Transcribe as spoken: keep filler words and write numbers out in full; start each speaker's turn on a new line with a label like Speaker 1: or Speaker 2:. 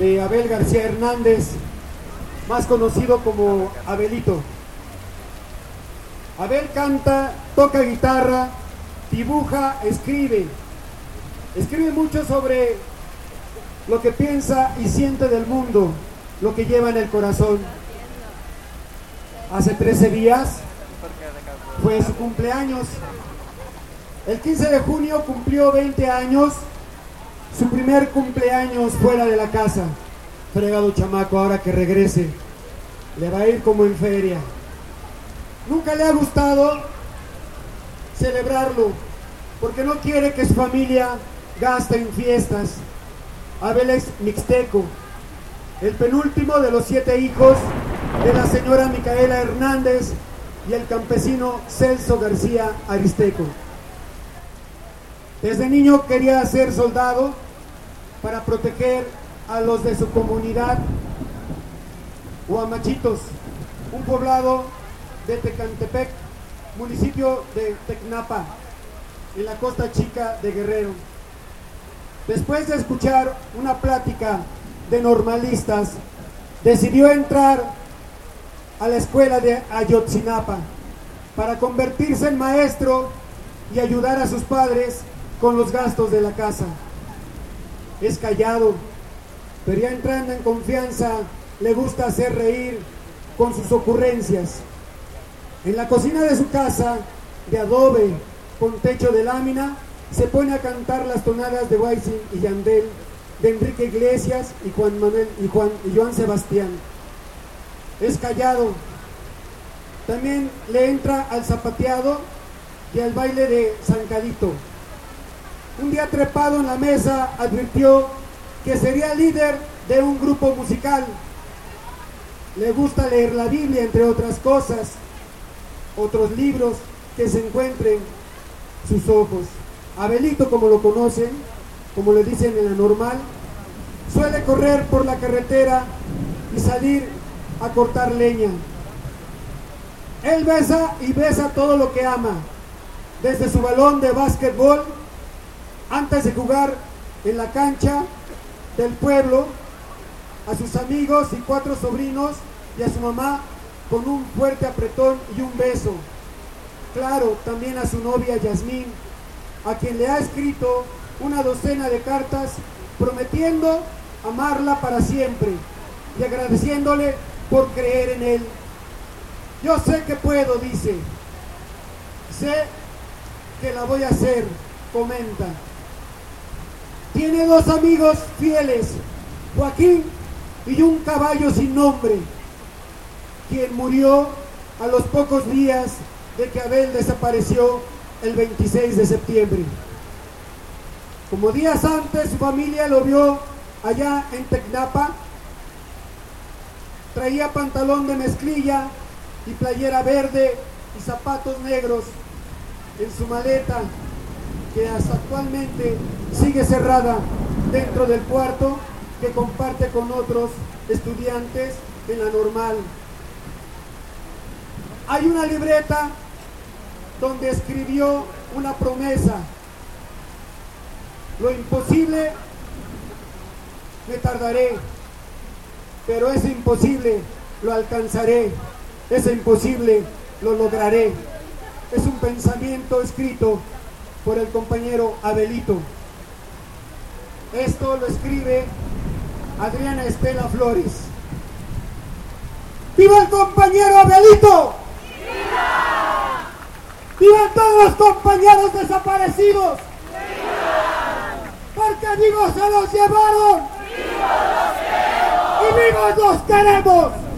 Speaker 1: de Abel García Hernández, más conocido como Abelito. Abel canta, toca guitarra, dibuja, escribe. Escribe mucho sobre lo que piensa y siente del mundo, lo que lleva en el corazón. Hace trece días fue su cumpleaños. El quince de junio cumplió veinte años, su primer cumpleaños fuera de la casa. Fregado chamaco, ahora que regrese, le va a ir como en feria. Nunca le ha gustado celebrarlo, porque no quiere que su familia gaste en fiestas. Abel es mixteco, el penúltimo de los siete hijos de la señora Micaela Hernández y el campesino Celso García Aristeco. Desde niño quería ser soldado para proteger a los de su comunidad, Huamachitos, un poblado de Tecantepec, municipio de Tecnapa, en la costa chica de Guerrero. Después de escuchar una plática de normalistas, decidió entrar a la escuela de Ayotzinapa para convertirse en maestro y ayudar a sus padres con los gastos de la casa. Es callado, pero ya entrando en confianza, le gusta hacer reír con sus ocurrencias. En la cocina de su casa, de adobe, con techo de lámina, se pone a cantar las tonadas de Wisin y Yandel, de Enrique Iglesias y Juan Manuel y Juan y Joan Sebastián. Es callado. También le entra al zapateado y al baile de zancadito. Un día, trepado en la mesa, advirtió que sería líder de un grupo musical. Le gusta leer la Biblia, entre otras cosas, otros libros que se encuentren sus ojos. Abelito, como lo conocen, como le dicen en la normal, suele correr por la carretera y salir a cortar leña. Él besa y besa todo lo que ama, desde su balón de básquetbol, antes de jugar en la cancha del pueblo, a sus amigos y cuatro sobrinos y a su mamá con un fuerte apretón y un beso. Claro, también a su novia Yasmín, a quien le ha escrito una docena de cartas prometiendo amarla para siempre y agradeciéndole por creer en él. Yo sé que puedo, dice. Sé que la voy a hacer, comenta. Tiene dos amigos fieles, Joaquín y un caballo sin nombre, quien murió a los pocos días de que Abel desapareció el veintiséis de septiembre. Como días antes su familia lo vio allá en Tecnapa, traía pantalón de mezclilla y playera verde y zapatos negros en su maleta, que hasta actualmente sigue cerrada dentro del cuarto que comparte con otros estudiantes en la normal. Hay una libreta donde escribió una promesa: lo imposible me tardaré, pero ese imposible lo alcanzaré, ese imposible lo lograré. Es un pensamiento escrito por el compañero Abelito. Esto lo escribe Adriana Estela Flores. ¡Viva el compañero Abelito! ¡Viva! ¡Vivan todos los compañeros desaparecidos! ¡Viva! Porque vivos se los llevaron. ¡Vivos los queremos! ¡Y vivos los queremos!